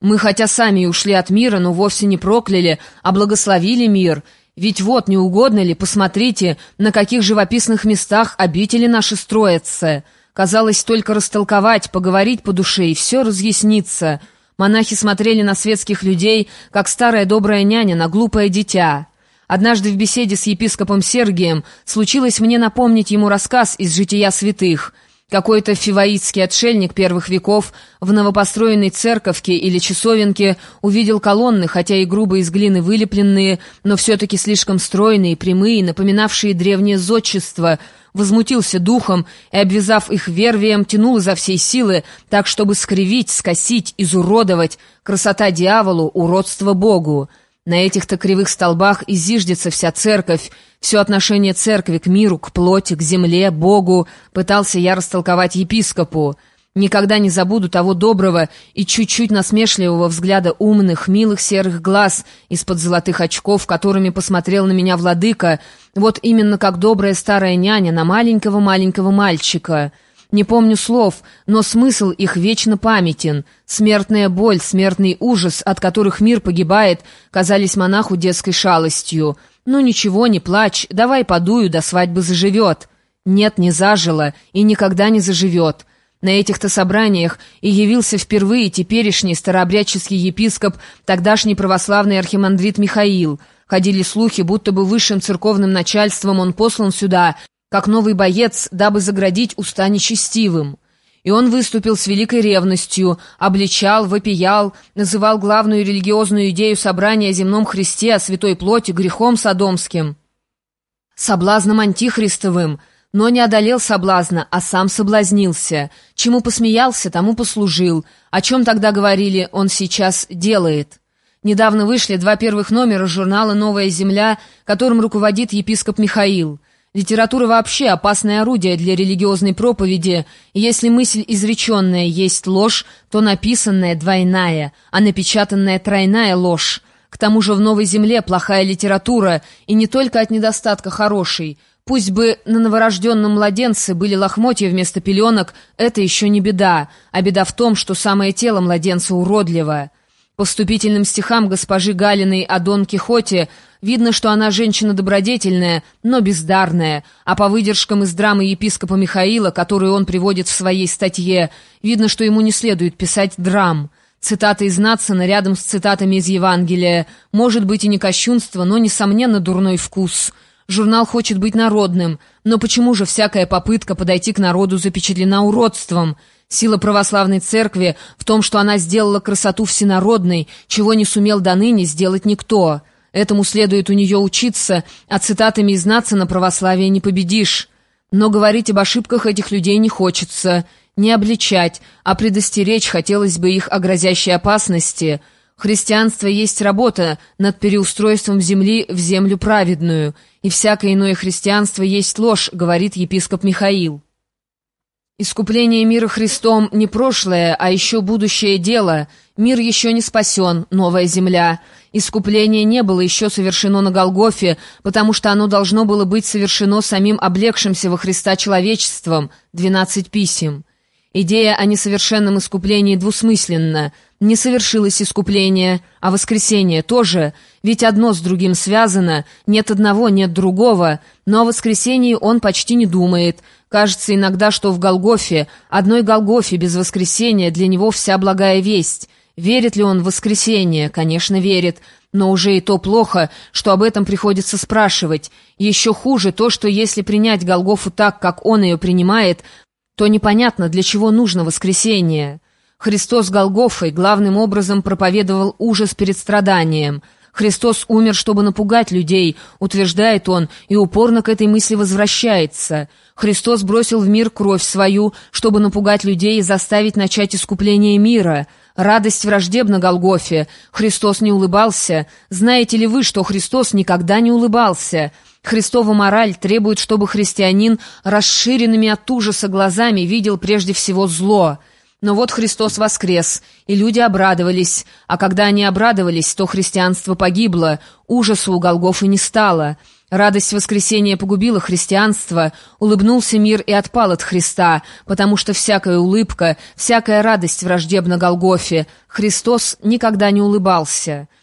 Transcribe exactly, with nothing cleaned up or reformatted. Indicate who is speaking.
Speaker 1: Мы хотя сами и ушли от мира, но вовсе не прокляли, а благословили мир. Ведь вот, не угодно ли, посмотрите, на каких живописных местах обители наши строятся. Казалось, только растолковать, поговорить по душе, и все разъяснится. Монахи смотрели на светских людей, как старая добрая няня на глупое дитя. Однажды в беседе с епископом Сергием случилось мне напомнить ему рассказ из «Жития святых». Какой-то фиваитский отшельник первых веков в новопостроенной церковке или часовенке увидел колонны, хотя и грубо из глины вылепленные, но все-таки слишком стройные, прямые, напоминавшие древнее зодчество, возмутился духом и, обвязав их вервием, тянул изо всей силы, так, чтобы скривить, скосить, изуродовать. Красота дьяволу, уродство Богу. На этих-то кривых столбах и зиждется вся церковь, все отношение церкви к миру, к плоти, к земле, Богу, пытался я растолковать епископу. Никогда не забуду того доброго и чуть-чуть насмешливого взгляда умных, милых серых глаз из-под золотых очков, которыми посмотрел на меня владыка, вот именно как добрая старая няня на маленького-маленького мальчика. Не помню слов, но смысл их вечно памятен. Смертная боль, смертный ужас, от которых мир погибает, казались монаху детской шалостью. «Ну ничего, не плачь, давай подую, до свадьбы заживет». Нет, не зажило и никогда не заживет. На этих-то собраниях и явился впервые теперешний старообрядческий епископ, тогдашний православный архимандрит Михаил. Ходили слухи, будто бы высшим церковным начальством он послан сюда, как новый боец, дабы заградить уста нечестивым. И он выступил с великой ревностью, обличал, вопиял, называл главную религиозную идею собрания о земном Христе, о святой плоти, грехом содомским, соблазном антихристовым, но не одолел соблазна, а сам соблазнился. Чему посмеялся, тому послужил. О чем тогда говорили, он сейчас делает. Недавно вышли два первых номера журнала «Новая земля», которым руководит епископ Михаил. Литература вообще опасное орудие для религиозной проповеди. Если мысль изреченная есть ложь, то написанная двойная, а напечатанная тройная ложь. К тому же в «Новой земле» плохая литература, и не только от недостатка хорошей. Пусть бы на новорожденном младенце были лохмотья вместо пеленок, это еще не беда, а беда в том, что самое тело младенца уродливо. По вступительным стихам госпожи Галиной о Дон Кихоте видно, что она женщина добродетельная, но бездарная, а по выдержкам из драмы епископа Михаила, которую он приводит в своей статье, видно, что ему не следует писать драм. Цитата из Надсона рядом с цитатами из Евангелия. Может быть и не кощунство, но, несомненно, дурной вкус. Журнал хочет быть народным, но почему же всякая попытка подойти к народу запечатлена уродством? Сила православной церкви в том, что она сделала красоту всенародной, чего не сумел доныне сделать никто. Этому следует у нее учиться, а цитатами из Надсона православие не победишь. Но говорить об ошибках этих людей не хочется, не обличать, а предостеречь хотелось бы их о грозящей опасности. Христианство есть работа над переустройством земли в землю праведную, и всякое иное христианство есть ложь, говорит епископ Михаил. Искупление мира Христом не прошлое, а еще будущее дело. Мир еще не спасен, новая земля. Искупление не было еще совершено на Голгофе, потому что оно должно было быть совершено самим облегшимся во Христа человечеством. Двенадцать писем. Идея о несовершенном искуплении двусмысленна. Не совершилось искупление, а воскресение тоже, ведь одно с другим связано, нет одного, нет другого, но о воскресении он почти не думает. Кажется иногда, что в Голгофе, одной Голгофе без воскресения для него вся благая весть. Верит ли он в воскресение? Конечно, верит, но уже и то плохо, что об этом приходится спрашивать. Еще хуже то, что если принять Голгофу так, как он ее принимает, то непонятно, для чего нужно воскресение. Христос Голгофой главным образом проповедовал ужас перед страданием. Христос умер, чтобы напугать людей, утверждает он, и упорно к этой мысли возвращается. Христос бросил в мир кровь свою, чтобы напугать людей и заставить начать искупление мира. Радость враждебна Голгофе. Христос не улыбался. Знаете ли вы, что Христос никогда не улыбался? Христова мораль требует, чтобы христианин расширенными от ужаса глазами видел прежде всего зло. Но вот Христос воскрес, и люди обрадовались, а когда они обрадовались, то христианство погибло, ужаса у Голгофы не стало. Радость воскресения погубила христианство, улыбнулся мир и отпал от Христа, потому что всякая улыбка, всякая радость враждебна Голгофе. Христос никогда не улыбался.